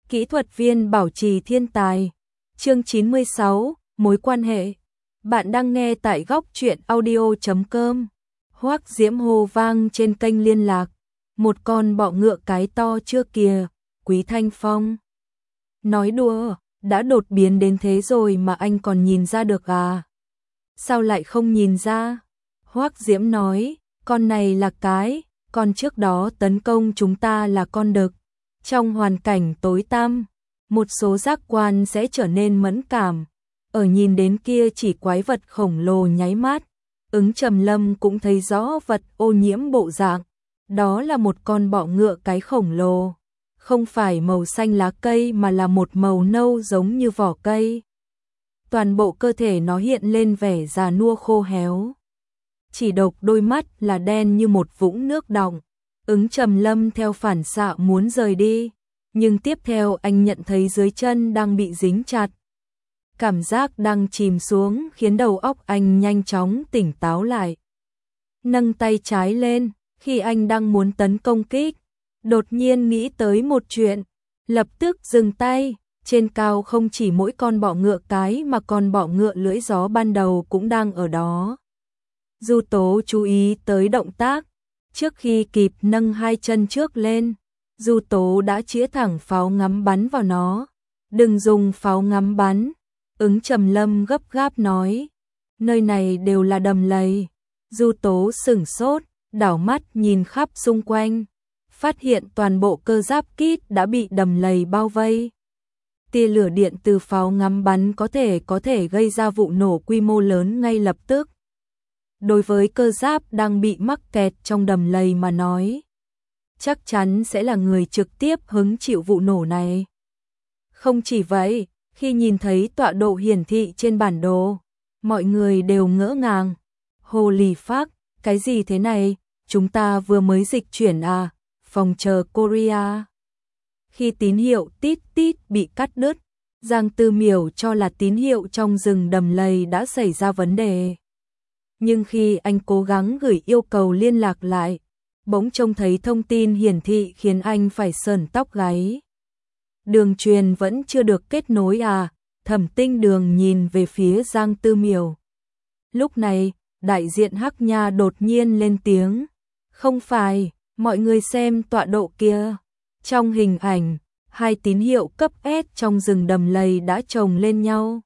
Kỹ thuật viên bảo trì thiên tài. Chương 96, mối quan hệ. Bạn đang nghe tại góc truyện audio.com. Hoắc Diễm hô vang trên kênh liên lạc. Một con bọ ngựa cái to chưa kìa, Quý Thanh Phong. Nói đùa, đã đột biến đến thế rồi mà anh còn nhìn ra được à? Sao lại không nhìn ra? Hoắc Diễm nói, con này là cái, con trước đó tấn công chúng ta là con đực. Trong hoàn cảnh tối tăm, một số giác quan sẽ trở nên mẫn cảm. Ở nhìn đến kia chỉ quái vật khổng lồ nháy mắt, Ứng Trầm Lâm cũng thấy rõ vật ô nhiễm bộ dạng. Đó là một con bọ ngựa cái khổng lồ, không phải màu xanh lá cây mà là một màu nâu giống như vỏ cây. Toàn bộ cơ thể nó hiện lên vẻ già nua khô héo. Chỉ độc đôi mắt là đen như một vũng nước đọng. Ứng Trầm Lâm theo phản xạ muốn rời đi, nhưng tiếp theo anh nhận thấy dưới chân đang bị dính chặt. Cảm giác đang chìm xuống khiến đầu óc anh nhanh chóng tỉnh táo lại. Nâng tay trái lên, khi anh đang muốn tấn công kích, đột nhiên nghĩ tới một chuyện, lập tức dừng tay. Trên cao không chỉ mỗi con bọ ngựa cái mà con bọ ngựa lưỡi gió ban đầu cũng đang ở đó. Du Tố chú ý tới động tác. Trước khi kịp nâng hai chân trước lên, Du Tố đã chĩa thẳng pháo ngắm bắn vào nó. Đừng dùng pháo ngắm bắn, Ứng Trầm Lâm gấp gáp nói. Nơi này đều là đầm lầy. Du Tố sửng sốt, đảo mắt nhìn khắp xung quanh, phát hiện toàn bộ cơ giáp kít đã bị đầm lầy bao vây. Tia lửa điện từ pháo ngắm bắn có thể gây ra vụ nổ quy mô lớn ngay lập tức. Đối với cơ giáp đang bị mắc kẹt trong đầm lầy mà nói, chắc chắn sẽ là người trực tiếp hứng chịu vụ nổ này. Không chỉ vậy, khi nhìn thấy tọa độ hiển thị trên bản đồ, mọi người đều ngỡ ngàng. Holy fuck, cái gì thế này, chúng ta vừa mới dịch chuyển à, phòng chờ Korea. Khi tín hiệu tít tít bị cắt đứt, Giang Tư Miểu cho là tín hiệu trong rừng đầm lầy đã xảy ra vấn đề. Nhưng khi anh cố gắng gửi yêu cầu liên lạc lại, bỗng trông thấy thông tin hiển thị khiến anh phải sởn tóc gáy. Đường truyền vẫn chưa được kết nối à? Thẩm Tinh Đường nhìn về phía Giang Tư Miểu. Lúc này, đại diện Hắc Nha đột nhiên lên tiếng. Không phải, mọi người xem tọa độ kia. Trong hình ảnh, hai tín hiệu cấp S trong rừng đầm lầy đã chồng lên nhau.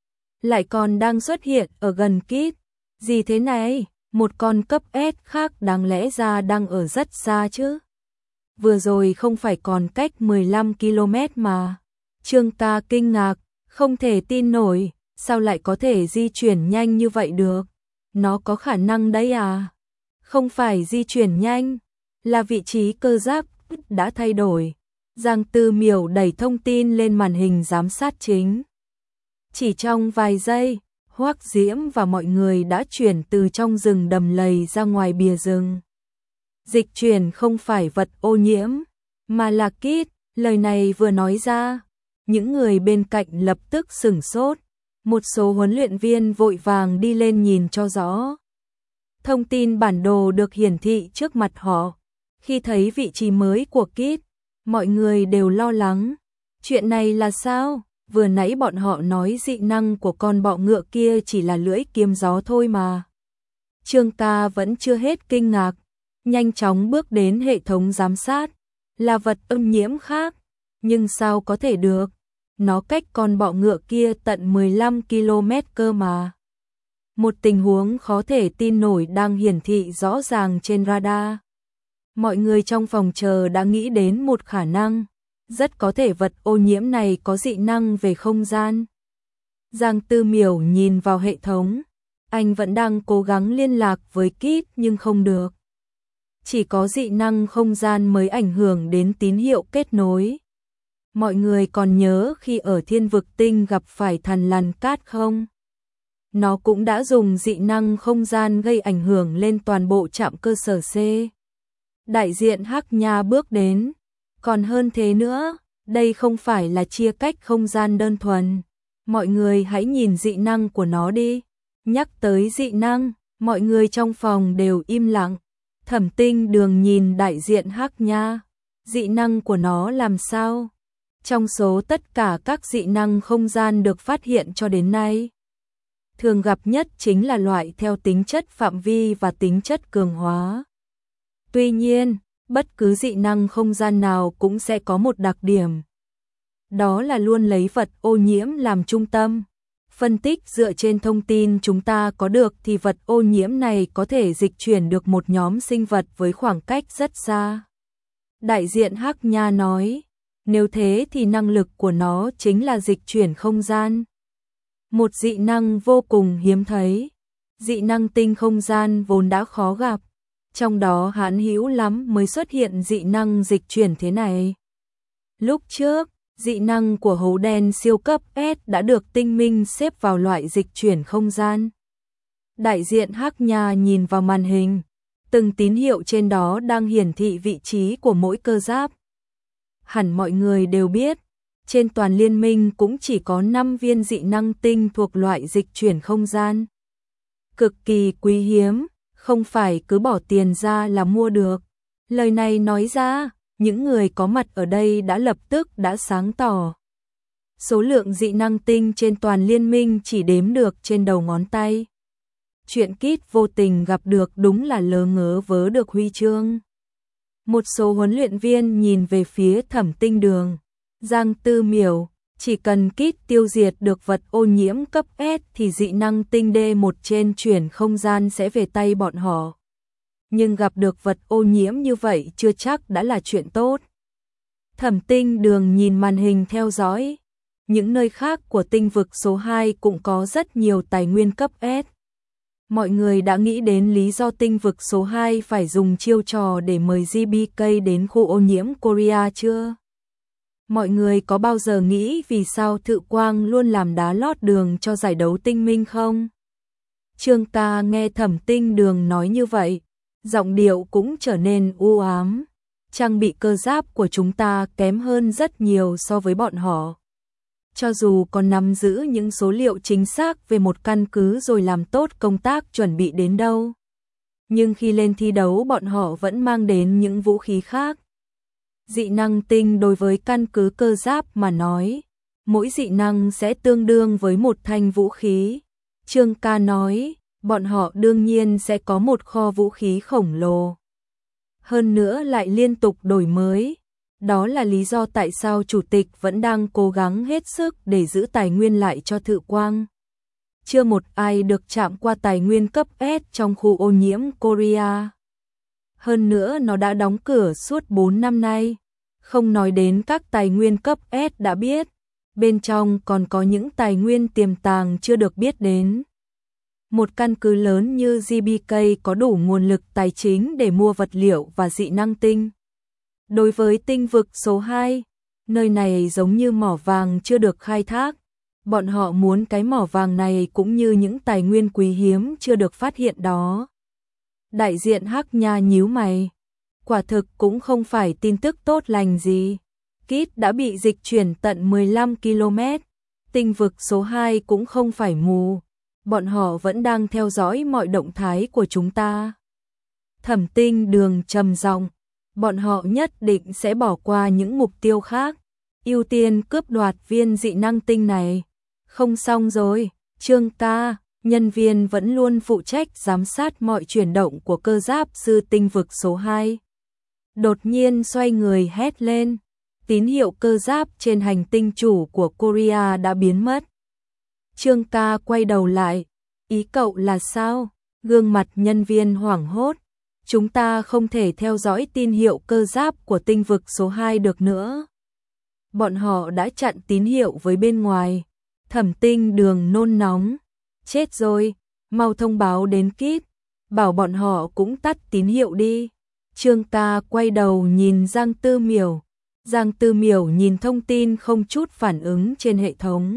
Lại còn đang xuất hiện ở gần kít. Gì thế này? Một con cấp S khác đáng lẽ ra đang ở rất xa chứ. Vừa rồi không phải còn cách 15 km mà. Trương Ca kinh ngạc, không thể tin nổi, sao lại có thể di chuyển nhanh như vậy được? Nó có khả năng đấy à? Không phải di chuyển nhanh, là vị trí cơ giáp đã thay đổi. Giang Tư Miểu đẩy thông tin lên màn hình giám sát chính. Chỉ trong vài giây, Hoắc Diễm và mọi người đã chuyển từ trong rừng đầm lầy ra ngoài bìa rừng. Dịch chuyển không phải vật ô nhiễm, mà là kít. Lời này vừa nói ra, những người bên cạnh lập tức sửng sốt. Một số huấn luyện viên vội vàng đi lên nhìn cho rõ. Thông tin bản đồ được hiển thị trước mặt họ. Khi thấy vị trí mới của kít, mọi người đều lo lắng. Chuyện này là sao? Vừa nãy bọn họ nói dị năng của con bọ ngựa kia chỉ là lưỡi kiếm gió thôi mà. Trương Ca vẫn chưa hết kinh ngạc, nhanh chóng bước đến hệ thống giám sát. Là vật ô nhiễm khác, nhưng sao có thể được? Nó cách con bọ ngựa kia tận 15 km cơ mà. Một tình huống khó thể tin nổi đang hiển thị rõ ràng trên radar. Mọi người trong phòng chờ đã nghĩ đến một khả năng. Rất có thể vật ô nhiễm này có dị năng về không gian. Giang Tư Miểu nhìn vào hệ thống. Anh vẫn đang cố gắng liên lạc với kít nhưng không được. Chỉ có dị năng không gian mới ảnh hưởng đến tín hiệu kết nối. Mọi người còn nhớ khi ở Thiên Vực Tinh gặp phải thằn lằn cát không? Nó cũng đã dùng dị năng không gian gây ảnh hưởng lên toàn bộ trạm cơ sở C. Đại diện Hắc Nha bước đến. Còn hơn thế nữa, đây không phải là chia cách không gian đơn thuần. Mọi người hãy nhìn dị năng của nó đi. Nhắc tới dị năng, mọi người trong phòng đều im lặng. Thẩm Tinh Đường nhìn đại diện Hắc Nha. Dị năng của nó làm sao? Trong số tất cả các dị năng không gian được phát hiện cho đến nay, thường gặp nhất chính là loại theo tính chất phạm vi và tính chất cường hóa. Tuy nhiên, bất cứ dị năng không gian nào cũng sẽ có một đặc điểm. Đó là luôn lấy vật ô nhiễm làm trung tâm. Phân tích dựa trên thông tin chúng ta có được thì vật ô nhiễm này có thể dịch chuyển được một nhóm sinh vật với khoảng cách rất xa. Đại diện Hắc Nha nói, nếu thế thì năng lực của nó chính là dịch chuyển không gian. Một dị năng vô cùng hiếm thấy. Dị năng tinh không gian vốn đã khó gặp, trong đó hán hữu lắm mới xuất hiện dị năng dịch chuyển thế này. Lúc trước, dị năng của hố đen siêu cấp S đã được tinh minh xếp vào loại dịch chuyển không gian. Đại diện Hắc Nha nhìn vào màn hình, từng tín hiệu trên đó đang hiển thị vị trí của mỗi cơ giáp. Hẳn mọi người đều biết, trên toàn liên minh cũng chỉ có 5 viên dị năng tinh thuộc loại dịch chuyển không gian. Cực kỳ quý hiếm, không phải cứ bỏ tiền ra là mua được. Lời này nói ra, những người có mặt ở đây đã lập tức đã sáng tỏ. Số lượng dị năng tinh trên toàn liên minh chỉ đếm được trên đầu ngón tay. Chuyện Kít vô tình gặp được đúng là lớ ngớ vớ được huy chương. Một số huấn luyện viên nhìn về phía Thẩm Tinh Đường. Giang Tư Miểu, chỉ cần Kít tiêu diệt được vật ô nhiễm cấp S thì dị năng tinh D1 trên chuyển không gian sẽ về tay bọn họ. Nhưng gặp được vật ô nhiễm như vậy chưa chắc đã là chuyện tốt. Thẩm Tinh Đường nhìn màn hình theo dõi. Những nơi khác của tinh vực số 2 cũng có rất nhiều tài nguyên cấp S. Mọi người đã nghĩ đến lý do tinh vực số 2 phải dùng chiêu trò để mời GBK đến khu ô nhiễm Korea chưa? Mọi người có bao giờ nghĩ vì sao Thự Quang luôn làm đá lót đường cho giải đấu tinh minh không? Trương Ca nghe Thẩm Tinh Đường nói như vậy, giọng điệu cũng trở nên u ám. Trang bị cơ giáp của chúng ta kém hơn rất nhiều so với bọn họ. Cho dù còn nắm giữ những số liệu chính xác về một căn cứ rồi làm tốt công tác chuẩn bị đến đâu, nhưng khi lên thi đấu bọn họ vẫn mang đến những vũ khí khác. Dị năng tinh đối với căn cứ cơ giáp mà nói, mỗi dị năng sẽ tương đương với một thanh vũ khí. Trương Ca nói, bọn họ đương nhiên sẽ có một kho vũ khí khổng lồ. Hơn nữa lại liên tục đổi mới. Đó là lý do tại sao chủ tịch vẫn đang cố gắng hết sức để giữ tài nguyên lại cho Thự Quang. Chưa một ai được chạm qua tài nguyên cấp S trong khu ô nhiễm Korea. Hơn nữa nó đã đóng cửa suốt 4 năm nay. Không nói đến các tài nguyên cấp S đã biết, bên trong còn có những tài nguyên tiềm tàng chưa được biết đến. Một căn cứ lớn như GBK có đủ nguồn lực tài chính để mua vật liệu và dị năng tinh. Đối với tinh vực số 2, nơi này giống như mỏ vàng chưa được khai thác. Bọn họ muốn cái mỏ vàng này cũng như những tài nguyên quý hiếm chưa được phát hiện đó. Đại diện Hắc Nha nhíu mày. Quả thực cũng không phải tin tức tốt lành gì. Kít đã bị dịch chuyển tận 15 km. Tinh vực số 2 cũng không phải mù. Bọn họ vẫn đang theo dõi mọi động thái của chúng ta. Thẩm Tinh Đường trầm giọng. Bọn họ nhất định sẽ bỏ qua những mục tiêu khác, ưu tiên cướp đoạt viên dị năng tinh này. Không xong rồi, Trương Ca, nhân viên vẫn luôn phụ trách giám sát mọi chuyển động của cơ giáp sư tinh vực số 2. Đột nhiên xoay người hét lên, tín hiệu cơ giáp trên hành tinh chủ của Korea đã biến mất. Trương Ca quay đầu lại, ý cậu là sao? Gương mặt nhân viên hoảng hốt. Chúng ta không thể theo dõi tín hiệu cơ giáp của tinh vực số 2 được nữa. Bọn họ đã chặn tín hiệu với bên ngoài. Thẩm Tinh Đường nôn nóng. Chết rồi, mau thông báo đến Kít, bảo bọn họ cũng tắt tín hiệu đi. Trương Ca quay đầu nhìn Giang Tư Miểu. Giang Tư Miểu nhìn thông tin không chút phản ứng trên hệ thống.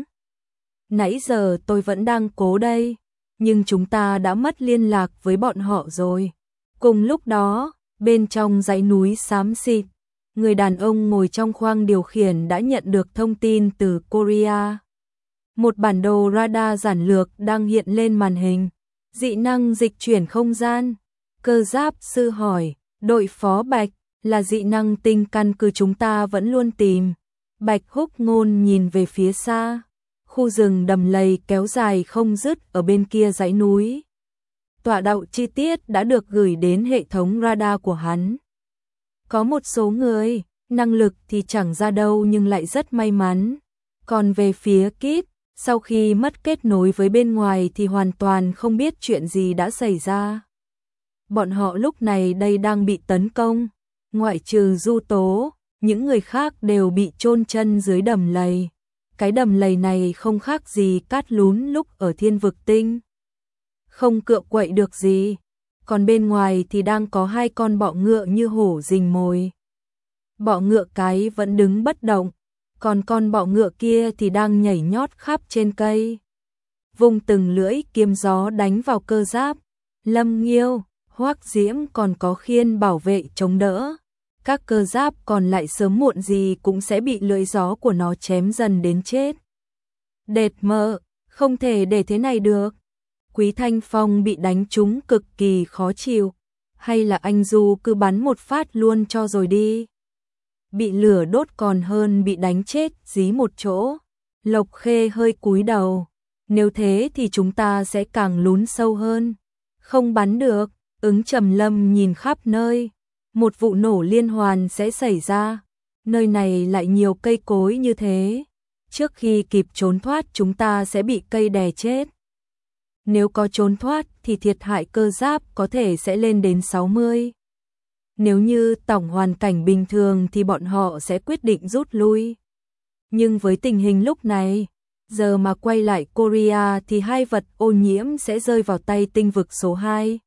Nãy giờ tôi vẫn đang cố đây, nhưng chúng ta đã mất liên lạc với bọn họ rồi. Cùng lúc đó, bên trong dãy núi xám xịt, người đàn ông ngồi trong khoang điều khiển đã nhận được thông tin từ Korea. Một bản đồ radar giản lược đang hiện lên màn hình. Dị năng dịch chuyển không gian. Cơ giáp sư hỏi, đội phó Bạch, là dị năng tinh căn cứ chúng ta vẫn luôn tìm. Bạch Húc Ngôn nhìn về phía xa, khu rừng đầm lầy kéo dài không dứt ở bên kia dãy núi. Tọa độ chi tiết đã được gửi đến hệ thống radar của hắn. Có một số người, năng lực thì chẳng ra đâu nhưng lại rất may mắn. Còn về phía Kit, sau khi mất kết nối với bên ngoài thì hoàn toàn không biết chuyện gì đã xảy ra. Bọn họ lúc này đây đang bị tấn công, ngoại trừ Du Tố, những người khác đều bị chôn chân dưới đầm lầy. Cái đầm lầy này không khác gì cát lún lúc ở Thiên Vực Tinh. Không cựa quậy được gì, còn bên ngoài thì đang có hai con bọ ngựa như hổ rình mồi. Bọ ngựa cái vẫn đứng bất động, còn con bọ ngựa kia thì đang nhảy nhót khắp trên cây. Vung từng lưỡi kiếm gió đánh vào cơ giáp, Lâm Nghiêu, Hoắc Diễm còn có Khiên bảo vệ chống đỡ. Các cơ giáp còn lại sớm muộn gì cũng sẽ bị lưỡi gió của nó chém dần đến chết. Đệt mờ, không thể để thế này được. Quý Thanh Phong bị đánh trúng cực kỳ khó chịu. Hay là anh Du cứ bắn một phát luôn cho rồi đi. Bị lửa đốt còn hơn bị đánh chết dí một chỗ. Lộc Khê hơi cúi đầu. Nếu thế thì chúng ta sẽ càng lún sâu hơn. Không bắn được, Ứng Trầm Lâm nhìn khắp nơi. Một vụ nổ liên hoàn sẽ xảy ra. Nơi này lại nhiều cây cối như thế. Trước khi kịp trốn thoát chúng ta sẽ bị cây đè chết. Nếu có trốn thoát thì thiệt hại cơ giáp có thể sẽ lên đến 60. Nếu như tổng hoàn cảnh bình thường thì bọn họ sẽ quyết định rút lui. Nhưng với tình hình lúc này, giờ mà quay lại Korea thì hai vật ô nhiễm sẽ rơi vào tay tinh vực số 2.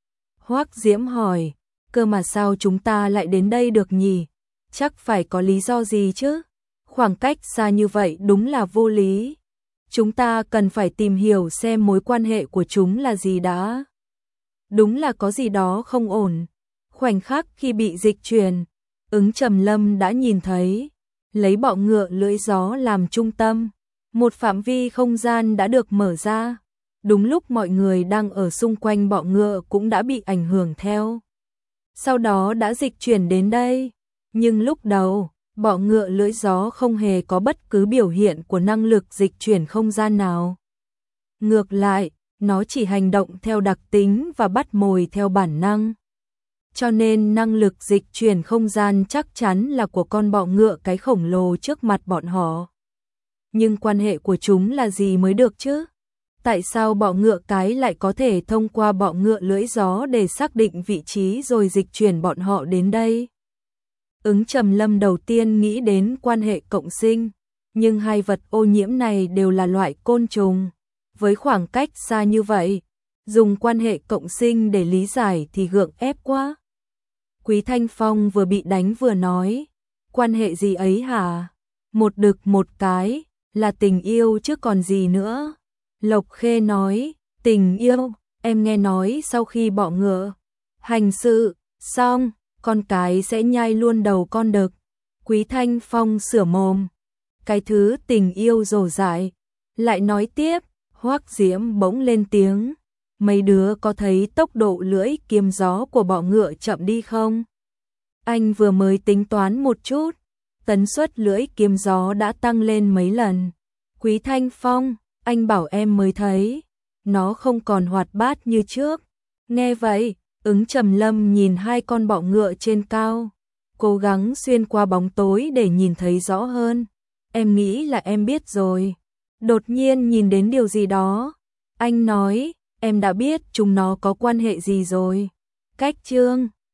Hoắc Diễm hỏi, cơ mà sao chúng ta lại đến đây được nhỉ? Chắc phải có lý do gì chứ? Khoảng cách xa như vậy đúng là vô lý. Chúng ta cần phải tìm hiểu xem mối quan hệ của chúng là gì đã. Đúng là có gì đó không ổn. Khoảnh khắc khi bị dịch chuyển, Ứng Trầm Lâm đã nhìn thấy, lấy bọ ngựa lưỡi gió làm trung tâm, một phạm vi không gian đã được mở ra. Đúng lúc mọi người đang ở xung quanh bọ ngựa cũng đã bị ảnh hưởng theo. Sau đó đã dịch chuyển đến đây, nhưng lúc đầu, bọ ngựa lưỡi gió không hề có bất cứ biểu hiện của năng lực dịch chuyển không gian nào. Ngược lại, nó chỉ hành động theo đặc tính và bắt mồi theo bản năng. Cho nên năng lực dịch chuyển không gian chắc chắn là của con bọ ngựa cái khổng lồ trước mặt bọn họ. Nhưng quan hệ của chúng là gì mới được chứ? Tại sao bọ ngựa cái lại có thể thông qua bọ ngựa lưỡi gió để xác định vị trí rồi dịch chuyển bọn họ đến đây? Ứng Trầm Lâm đầu tiên nghĩ đến quan hệ cộng sinh, nhưng hai vật ô nhiễm này đều là loại côn trùng. Với khoảng cách xa như vậy, dùng quan hệ cộng sinh để lý giải thì gượng ép quá. Quý Thanh Phong vừa bị đánh vừa nói, quan hệ gì ấy hả? Một đực một cái, là tình yêu chứ còn gì nữa. Lộc Khê nói, tình yêu, em nghe nói sau khi bọ ngựa hành sự xong, con cái sẽ nhai luôn đầu con đực. Quý Thanh Phong sửa mồm, cái thứ tình yêu rồ dại. Lại nói tiếp, Hoắc Diễm bỗng lên tiếng, mấy đứa có thấy tốc độ lưỡi kiếm gió của bọ ngựa chậm đi không? Anh vừa mới tính toán một chút, tần suất lưỡi kiếm gió đã tăng lên mấy lần. Quý Thanh Phong, anh bảo em mới thấy, nó không còn hoạt bát như trước. Nghe vậy, Ứng Trầm Lâm nhìn hai con bọ ngựa trên cao, cố gắng xuyên qua bóng tối để nhìn thấy rõ hơn. Em nghĩ là em biết rồi. Đột nhiên nhìn đến điều gì đó. Anh nói, em đã biết chúng nó có quan hệ gì rồi. Cách chương